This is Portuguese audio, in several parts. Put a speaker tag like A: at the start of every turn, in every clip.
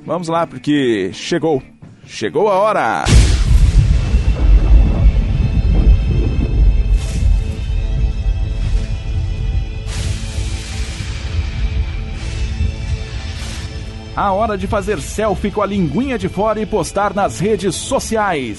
A: Vamos lá, porque chegou a hora! A hora de fazer selfie com a linguinha de fora e postar nas redes sociais.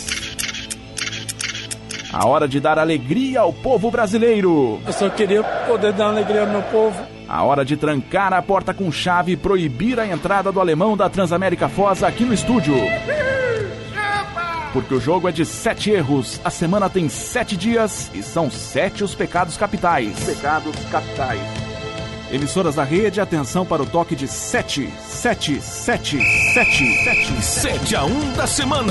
A: A hora de dar alegria ao povo brasileiro.
B: Eu só queria poder dar alegria ao meu povo.
A: A hora de trancar a porta com chave e proibir a entrada do alemão da Transamérica Foz aqui no estúdio. Porque o jogo é de 7 erros, a semana tem 7 dias e são 7 os pecados capitais. Emissoras da rede, atenção para o toque de 7
C: a 1 da semana.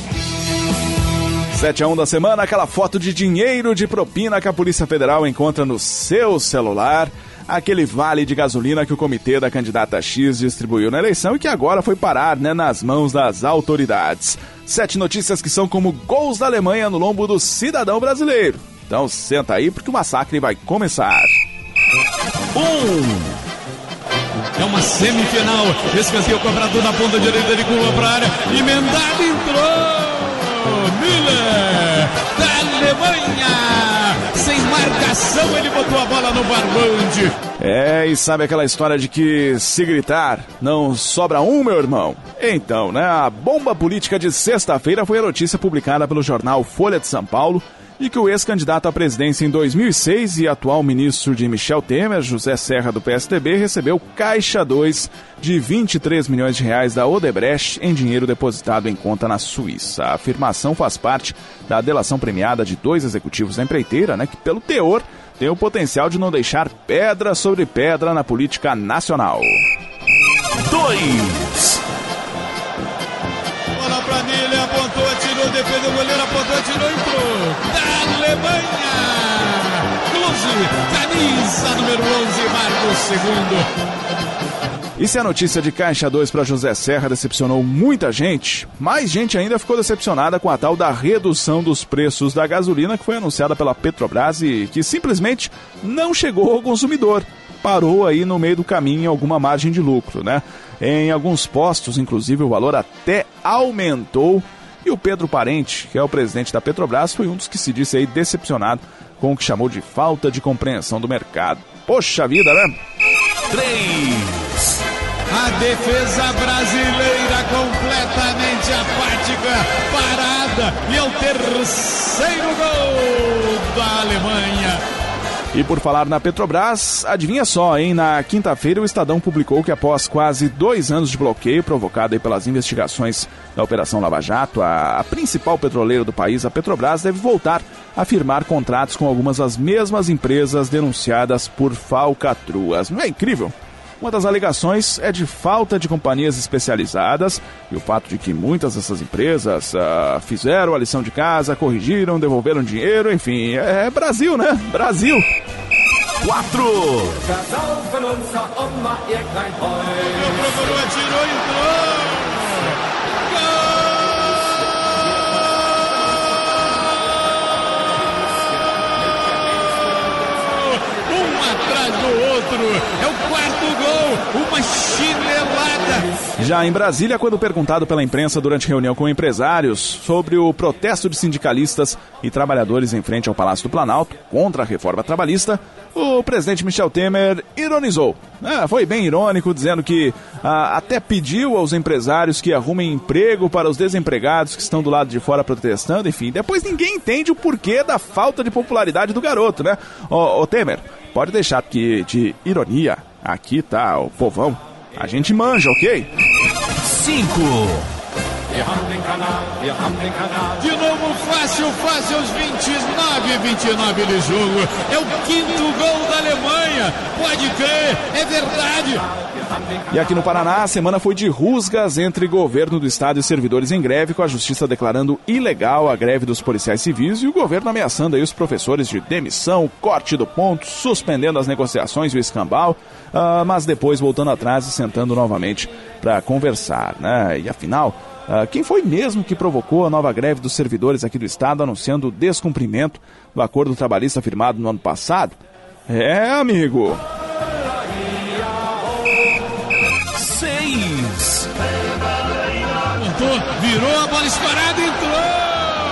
A: 7 a 1 da semana, aquela foto de dinheiro de propina que a Polícia Federal encontra no seu celular, aquele vale de gasolina que o comitê da candidata X distribuiu na eleição e que agora foi parar, nas mãos das autoridades. 7 notícias que são como gols da Alemanha no lombo do cidadão brasileiro. Então senta aí porque o massacre vai começar.
D: É uma semifinal. Escanteio cobrado na ponta direita de curva para a área. Emendado, entrou. Müller da Alemanha. Sem marcação, ele botou a bola no barbante.
A: E sabe aquela história de que se gritar não sobra um, meu irmão? Então, a bomba política de sexta-feira foi a notícia publicada pelo jornal Folha de São Paulo e que o ex-candidato à presidência em 2006 e atual ministro de Michel Temer, José Serra do PSDB, recebeu caixa 2 de 23 milhões de reais da Odebrecht em dinheiro depositado em conta na Suíça. A afirmação faz parte da delação premiada de 2 executivos da empreiteira, que pelo teor tem o potencial de não deixar pedra sobre pedra na política nacional.
C: 2.
D: Bola pra Nele, apontou, atirou, defendeu o goleiro, apontou, atirou, entrou. Da Alemanha! Klose, camisa número 11, Marcos II.
A: E se a notícia de caixa 2 para José Serra decepcionou muita gente, mais gente ainda ficou decepcionada com a tal da redução dos preços da gasolina que foi anunciada pela Petrobras e que simplesmente não chegou ao consumidor. Parou aí no meio do caminho em alguma margem de lucro, Em alguns postos, inclusive, o valor até aumentou. E o Pedro Parente, que é o presidente da Petrobras, foi um dos que se disse aí decepcionado com o que chamou de falta de compreensão do mercado. Poxa vida,
C: 3.
D: A defesa brasileira completamente apática, parada, e é o terceiro gol da Alemanha.
A: E por falar na Petrobras, adivinha só, na quinta-feira o Estadão publicou que após quase 2 anos de bloqueio provocado aí pelas investigações da Operação Lava Jato, a principal petroleira do país, a Petrobras, deve voltar a firmar contratos com algumas das mesmas empresas denunciadas por falcatruas. Não é incrível? Uma das alegações é de falta de companhias especializadas e o fato de que muitas dessas empresas fizeram a lição de casa, corrigiram, devolveram dinheiro, enfim, é Brasil, Brasil!
C: 4.
D: Procurou, atirou, entrou! Do outro, é o 4º gol, uma chinelada.
A: Já em Brasília, quando perguntado pela imprensa durante reunião com empresários sobre o protesto de sindicalistas e trabalhadores em frente ao Palácio do Planalto contra a reforma trabalhista, o presidente Michel Temer ironizou. Foi bem irônico, dizendo que até pediu aos empresários que arrumem emprego para os desempregados que estão do lado de fora protestando, enfim. Depois ninguém entende o porquê da falta de popularidade do garoto, Ô Temer, pode deixar que de ironia, aqui tá o povão, a gente manja, ok?
C: 5.
D: De novo, fácil, aos 29 de jogo. É o 5º gol da Alemanha. Pode crer, é verdade.
A: E aqui no Paraná, a semana foi de rusgas entre governo do estado e servidores em greve, com a justiça declarando ilegal a greve dos policiais civis e o governo ameaçando aí os professores de demissão, corte do ponto, suspendendo as negociações e o escambau, mas depois voltando atrás e sentando novamente para conversar, E afinal, quem foi mesmo que provocou a nova greve dos servidores aqui do estado, anunciando o descumprimento do acordo trabalhista firmado no ano passado? Amigo!
C: 6.
D: virou a bola escorada, entrou!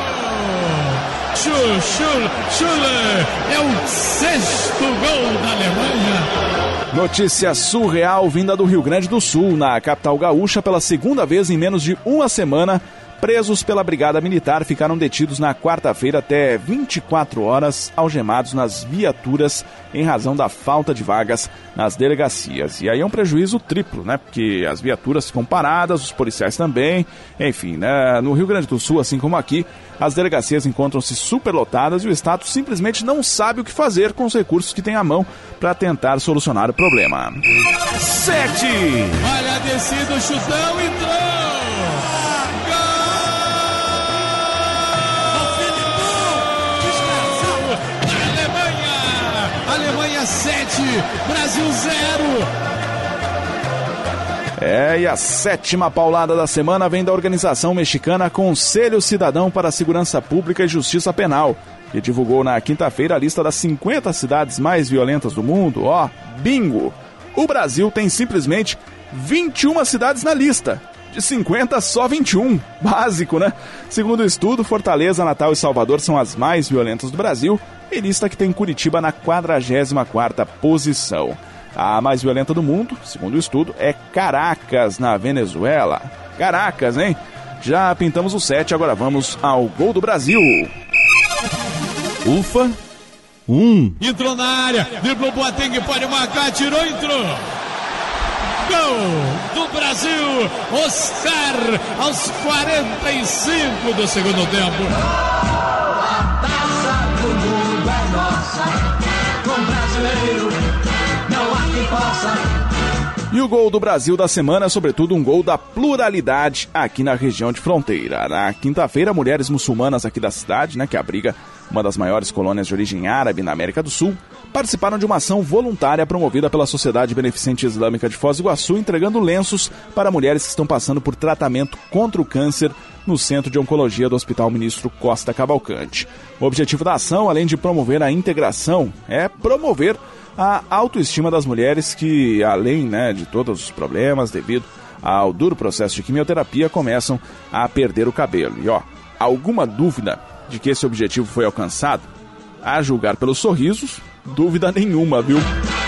D: Schuller é o 6º gol da Alemanha.
A: Notícia surreal vinda do Rio Grande do Sul. Na capital gaúcha, pela segunda vez em menos de uma semana, presos pela Brigada Militar ficaram detidos na quarta-feira até 24 horas, algemados nas viaturas em razão da falta de vagas nas delegacias. E aí é um prejuízo triplo, né? Porque as viaturas ficam paradas, os policiais também, enfim, né? No Rio Grande do Sul, assim como aqui, as delegacias encontram-se superlotadas e o Estado simplesmente não sabe o que fazer com os recursos que tem à mão para tentar solucionar o problema.
C: 7.
D: Olha a descida, o chutão, entrou! Alemanha 7, Brasil 0.
A: E a 7ª paulada da semana vem da organização mexicana Conselho Cidadão para a Segurança Pública e Justiça Penal, que divulgou na quinta-feira a lista das 50 cidades mais violentas do mundo. Bingo! O Brasil tem simplesmente 21 cidades na lista. De 50, só 21. Básico, né? Segundo o estudo, Fortaleza, Natal e Salvador são as mais violentas do Brasil, e lista que tem Curitiba na 44ª posição. A mais violenta do mundo, segundo o estudo, é Caracas, na Venezuela. Caracas, hein? Já pintamos o 7, agora vamos ao gol do Brasil.
C: Ufa.
D: 1. Entrou na área, driblou Boateng, pode marcar, tirou, entrou. Gol do Brasil, Oscar, aos 45 do segundo tempo.
E: A taça do mundo é nossa, com brasileiro não há quem possa.
A: E o gol do Brasil da semana é sobretudo um gol da pluralidade aqui na região de fronteira. Na quinta-feira, mulheres muçulmanas aqui da cidade, né, que abriga uma das maiores colônias de origem árabe na América do Sul, participaram de uma ação voluntária promovida pela Sociedade Beneficente Islâmica de Foz do Iguaçu, entregando lenços para mulheres que estão passando por tratamento contra o câncer no Centro de Oncologia do Hospital Ministro Costa Cavalcante. O objetivo da ação, além de promover a integração, é promover a autoestima das mulheres que, além, né, de todos os problemas devido ao duro processo de quimioterapia, começam a perder o cabelo. E alguma dúvida de que esse objetivo foi alcançado? A julgar pelos sorrisos, dúvida nenhuma, viu?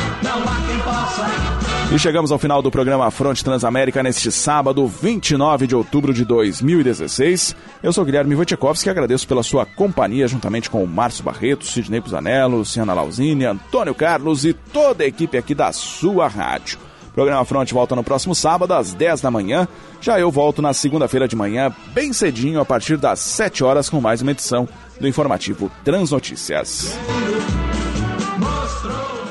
A: E chegamos ao final do programa Fronte Transamérica neste sábado, 29 de outubro de 2016. Eu sou Guilherme Wojciechowski e agradeço pela sua companhia, juntamente com o Márcio Barreto, Sidney Pusanello, Luciana Lauzini, Antônio Carlos e toda a equipe aqui da sua rádio. O programa Fronte volta no próximo sábado, às 10 da manhã. Já eu volto na segunda-feira de manhã, bem cedinho, a partir das 7 horas, com mais uma edição do informativo Transnotícias.
E: Mostrou